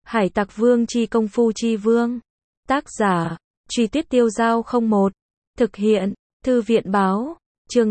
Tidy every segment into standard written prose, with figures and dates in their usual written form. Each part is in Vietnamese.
Hải Tặc Vương chi công phu chi vương. Tác giả, Truy Tuyết Tiêu Dao 01. Thực hiện, Thư viện báo. Chương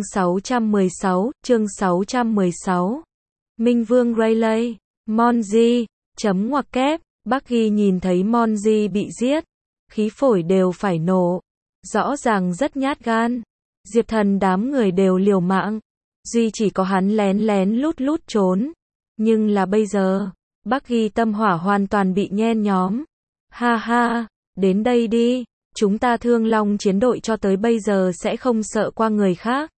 616. Minh Vương Rayleigh, Monji, chấm ngoặc kép, Bucky nhìn thấy Monji bị giết, khí phổi đều phải nổ. Rõ ràng rất nhát gan. Diệp Thần đám người đều liều mạng, duy chỉ có hắn lén lén lút trốn. Nhưng là bây giờ, Bucky tâm hỏa hoàn toàn bị nhen nhóm. Ha ha, đến đây đi, chúng ta Thương Long chiến đội cho tới bây giờ sẽ không sợ qua người khác.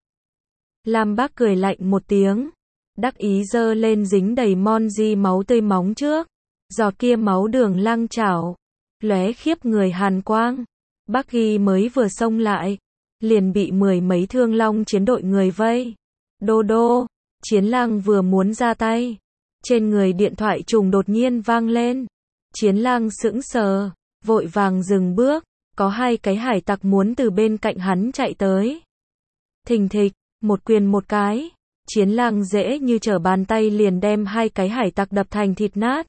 Lam Bác cười lạnh một tiếng, đắc ý giơ lên dính đầy Monji máu tươi móng trước, giọt kia máu đường lăng chảo, lóe khiếp người hàn quang. Bucky mới vừa xông lại, liền bị mười mấy Thương Long chiến đội người vây. Đô đô, Chiến Lang vừa muốn ra tay, trên người điện thoại trùng đột nhiên vang lên. Chiến Lang sững sờ, vội vàng dừng bước, có hai cái hải tặc muốn từ bên cạnh hắn chạy tới. Thình thịch, một quyền một cái, Chiến Lang dễ như trở bàn tay liền đem hai cái hải tặc đập thành thịt nát.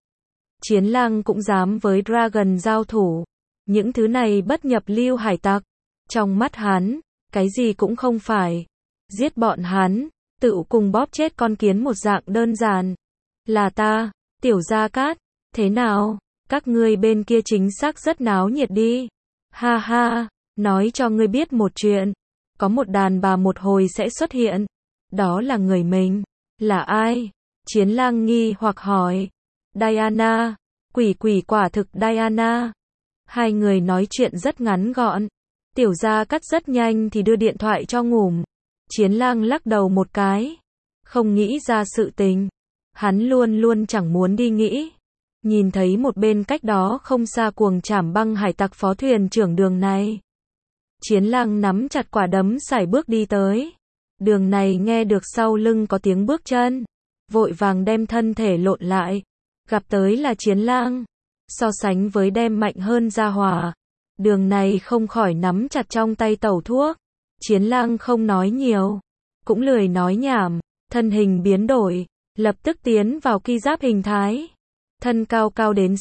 Chiến Lang cũng dám với Dragon giao thủ. Những thứ này bất nhập lưu hải tặc, trong mắt hắn, cái gì cũng không phải. Giết bọn hắn, tự cùng bóp chết con kiến một dạng đơn giản. Là ta, Tiểu Gia Cát, thế nào, các ngươi bên kia chính xác rất náo nhiệt đi. Ha ha, nói cho ngươi biết một chuyện, có một đàn bà một hồi sẽ xuất hiện. Đó là người mình. Là ai? Chiến Lang nghi hoặc hỏi. Diana, quỷ quả thực Diana. Hai người nói chuyện rất ngắn gọn. Tiểu Gia Cát rất nhanh thì đưa điện thoại cho Ngủm. Chiến Lang lắc đầu một cái, không nghĩ ra sự tình. Hắn luôn chẳng muốn đi nghĩ. Nhìn thấy một bên cách đó không xa cuồng trảm băng hải tặc phó thuyền trưởng Đường này. Chiến Lang nắm chặt quả đấm sải bước đi tới. Đường này nghe được sau lưng có tiếng bước chân, vội vàng đem thân thể lộn lại. Gặp tới là Chiến Lang. So sánh với đem mạnh hơn ra hỏa, Đường này không khỏi nắm chặt trong tay tẩu thuốc. Chiến Lang không nói nhiều, cũng lười nói nhảm, thân hình biến đổi, lập tức tiến vào ki giáp hình thái. Thân cao đến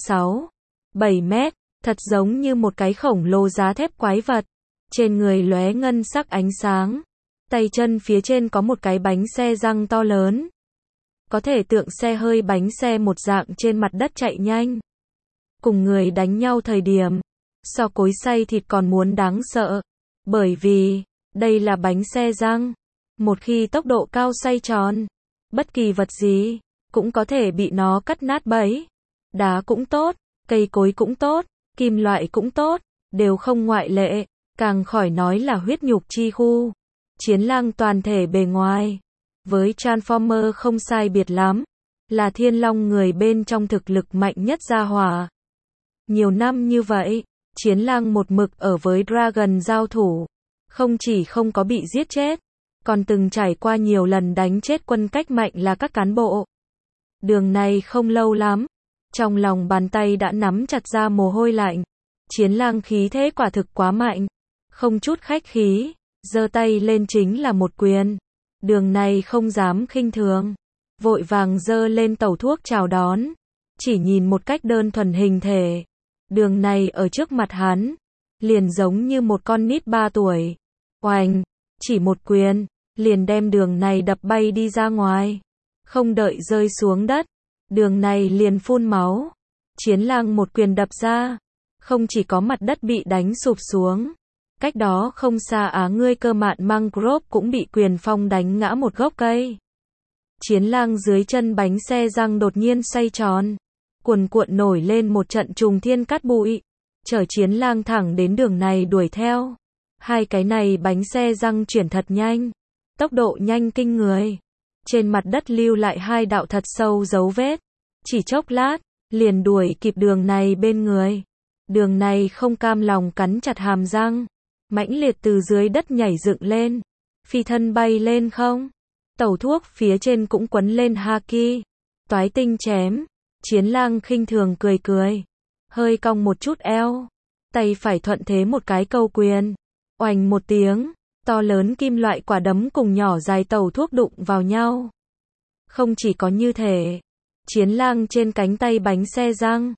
6-7 mét, thật giống như một cái khổng lồ giá thép quái vật. Trên người lóe ngân sắc ánh sáng, tay chân phía trên có một cái bánh xe răng to lớn. Có thể tượng xe hơi bánh xe một dạng trên mặt đất chạy nhanh. Cùng người đánh nhau thời điểm, so cối xay thịt còn muốn đáng sợ. Bởi vì, đây là bánh xe răng. Một khi tốc độ cao xoay tròn, bất kỳ vật gì, cũng có thể bị nó cắt nát bấy. Đá cũng tốt, cây cối cũng tốt, kim loại cũng tốt, đều không ngoại lệ, càng khỏi nói là huyết nhục chi khu. Chiến Lang toàn thể bề ngoài, với Transformer không sai biệt lắm, là thiên long người bên trong thực lực mạnh nhất gia hỏa. Nhiều năm như vậy, Chiến Lang một mực ở với Dragon giao thủ, không chỉ không có bị giết chết, còn từng trải qua nhiều lần đánh chết quân cách mạnh là các cán bộ. Đường này không lâu lắm, trong lòng bàn tay đã nắm chặt ra mồ hôi lạnh. Chiến Lang khí thế quả thực quá mạnh, không chút khách khí, giơ tay lên chính là một quyền. Đường này không dám khinh thường, vội vàng giơ lên tẩu thuốc chào đón. Chỉ nhìn một cách đơn thuần hình thể, Đường này ở trước mặt hắn, liền giống như một con nít 3 tuổi. Oành, chỉ một quyền, liền đem Đường này đập bay đi ra ngoài. Không đợi rơi xuống đất, Đường này liền phun máu. Chiến Lang một quyền đập ra, không chỉ có mặt đất bị đánh sụp xuống, cách đó không xa ngươi cơ mạn mangrove cũng bị quyền phong đánh ngã một gốc cây. Chiến Lang dưới chân bánh xe răng đột nhiên xoay tròn, cuồn cuộn nổi lên một trận trùng thiên cát bụi, chở Chiến Lang thẳng đến Đường này đuổi theo. Hai cái này bánh xe răng chuyển thật nhanh, tốc độ nhanh kinh người. Trên mặt đất lưu lại hai đạo thật sâu dấu vết, chỉ chốc lát, liền đuổi kịp Đường này bên người. Đường này không cam lòng cắn chặt hàm răng, mãnh liệt từ dưới đất nhảy dựng lên, phi thân bay lên không. Tẩu thuốc phía trên cũng quấn lên haki, toái tinh chém. Chiến Lang khinh thường cười, hơi cong một chút eo, tay phải thuận thế một cái câu quyền. Oành một tiếng, to lớn kim loại quả đấm cùng nhỏ dài tẩu thuốc đụng vào nhau. Không chỉ có như thế, Chiến Lang trên cánh tay bánh xe răng,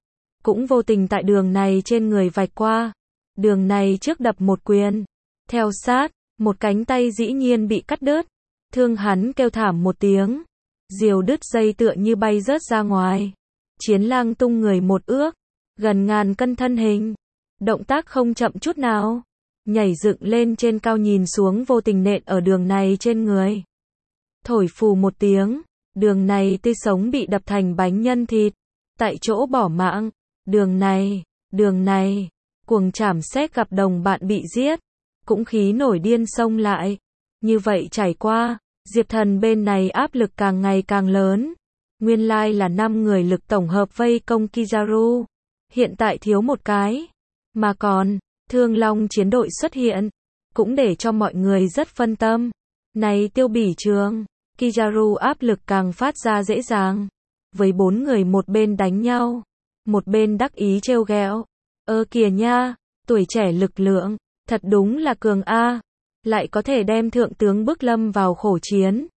cũng vô tình tại đường này trên người vạch qua. Đường này trước đập một quyền. Theo sát, một cánh tay dĩ nhiên bị cắt đứt. Thương hắn kêu thảm một tiếng. Diều đứt dây tựa như bay rớt ra ngoài. Chiến lang tung người một ước. Gần ngàn cân thân hình. Động tác không chậm chút nào. Nhảy dựng lên trên cao nhìn xuống vô tình nện ở đường này trên người. Thổi phù một tiếng. Đường này tươi sống bị đập thành bánh nhân thịt. Tại chỗ bỏ mạng. Đường này. Cuồng chảm xét gặp đồng bạn bị giết. Cũng khí nổi điên xông lại. Như vậy trải qua, Diệp Thần bên này áp lực càng ngày càng lớn. Nguyên lai là 5 người lực tổng hợp vây công Kizaru. Hiện tại thiếu một cái. Mà còn, Thương Long chiến đội xuất hiện. Cũng để cho mọi người rất phân tâm. Này Tiêu Bỉ Trường, Kizaru áp lực càng phát ra dễ dàng. Với 4 người một bên đánh nhau. Một bên đắc ý trêu ghẹo. Kìa nha, tuổi trẻ lực lượng. Thật đúng là cường A. Lại có thể đem thượng tướng bức lâm vào khổ chiến.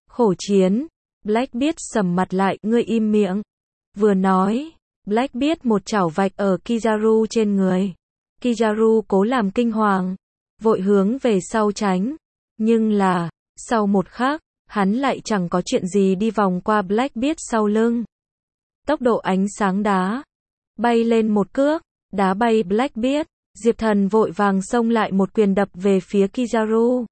Blackbeard sầm mặt lại, ngươi im miệng. Vừa nói, Blackbeard một chảo vạch ở Kizaru trên người. Kizaru cố làm kinh hoàng. Vội hướng về sau tránh. Nhưng là, sau một khắc, hắn lại chẳng có chuyện gì đi vòng qua Blackbeard sau lưng. Tốc độ ánh sáng đá. Bay lên một cước, đá bay Blackbeard. Diệp Thần vội vàng xông lại một quyền đập về phía Kizaru.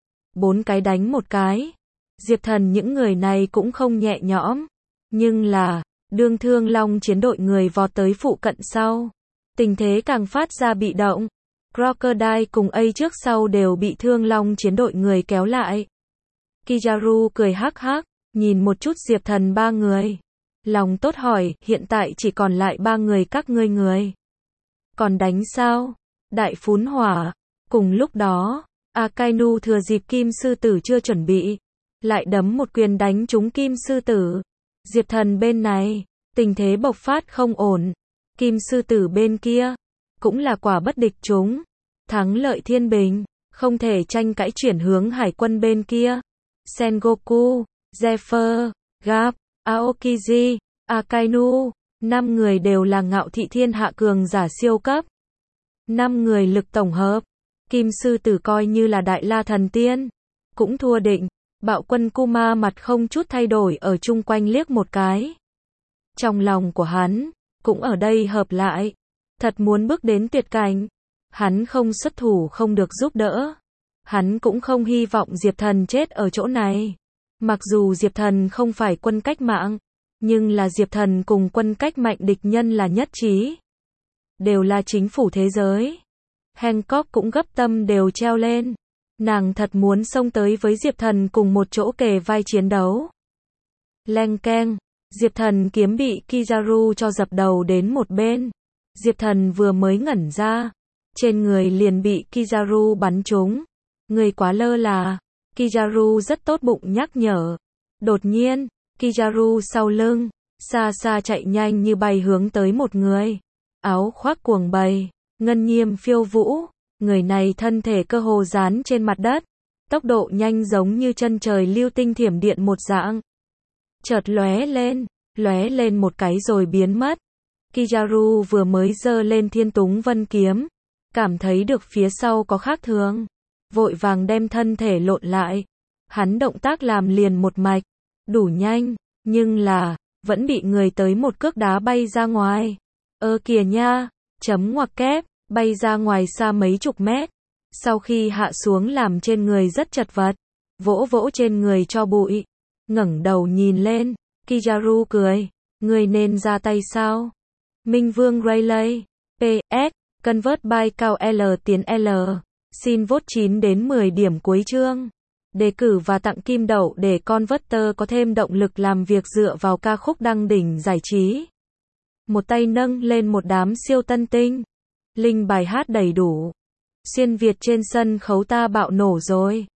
4 cái đánh một cái. Diệp Thần những người này cũng không nhẹ nhõm. Nhưng là, đương Thương Long chiến đội người vọt tới phụ cận sau. Tình thế càng phát ra bị động. Crocodile cùng A trước sau đều bị Thương Long chiến đội người kéo lại. Kizaru cười hắc hắc, nhìn một chút Diệp Thần 3 người. Lòng tốt hỏi, hiện tại chỉ còn lại 3 người các ngươi người. Còn đánh sao? Đại phún hỏa. Cùng lúc đó, Akainu thừa dịp Kim Sư Tử chưa chuẩn bị. Lại đấm một quyền đánh trúng Kim Sư Tử. Diệp Thần bên này, tình thế bộc phát không ổn. Kim Sư Tử bên kia, cũng là quả bất địch chúng. Thắng lợi thiên bình, không thể tranh cãi chuyển hướng hải quân bên kia. Sengoku, Zephyr, Garp, Aokiji, Akainu, 5 người đều là ngạo thị thiên hạ cường giả siêu cấp. 5 người lực tổng hợp. Kim Sư Tử coi như là đại la thần tiên. Cũng thua định. Bạo quân Kuma mặt không chút thay đổi ở chung quanh liếc một cái. Trong lòng của hắn, cũng ở đây hợp lại. Thật muốn bước đến tuyệt cảnh. Hắn không xuất thủ không được giúp đỡ. Hắn cũng không hy vọng Diệp Thần chết ở chỗ này. Mặc dù Diệp Thần không phải quân cách mạng. Nhưng là Diệp Thần cùng quân cách mạnh địch nhân là nhất trí. Đều là chính phủ thế giới. Hancock cũng gấp tâm đều treo lên. Nàng thật muốn xông tới với Diệp Thần cùng một chỗ kề vai chiến đấu. Leng keng, Diệp Thần kiếm bị Kizaru cho dập đầu đến một bên. Diệp Thần vừa mới ngẩn ra. Trên người liền bị Kizaru bắn trúng. Người quá lơ là. Kizaru rất tốt bụng nhắc nhở. Đột nhiên, Kizaru sau lưng, xa xa chạy nhanh như bay hướng tới một người. Áo khoác cuồng bày, ngân nhiêm phiêu vũ, người này thân thể cơ hồ dán trên mặt đất, tốc độ nhanh giống như chân trời lưu tinh thiểm điện một dạng. Chợt lóe lên một cái rồi biến mất. Kizaru vừa mới giơ lên Thiên Túng Vân kiếm, cảm thấy được phía sau có khác thường, vội vàng đem thân thể lộn lại. Hắn động tác làm liền một mạch, đủ nhanh, nhưng là vẫn bị người tới một cước đá bay ra ngoài. Kìa nha, chấm ngoặc kép, bay ra ngoài xa mấy chục mét. Sau khi hạ xuống làm trên người rất chật vật, vỗ vỗ trên người cho bụi, ngẩng đầu nhìn lên, Kizaru cười, người nên ra tay sao? Minh Vương Rayleigh, PS, Convert by cao L tiến L, xin vote 9 đến 10 điểm cuối chương. Đề cử và tặng kim đậu để Converter có thêm động lực làm việc dựa vào ca khúc đăng đỉnh giải trí. Một tay nâng lên một đám siêu tân tinh. Link bài hát đầy đủ. Xuyên Việt trên sân khấu ta bạo nổ rồi.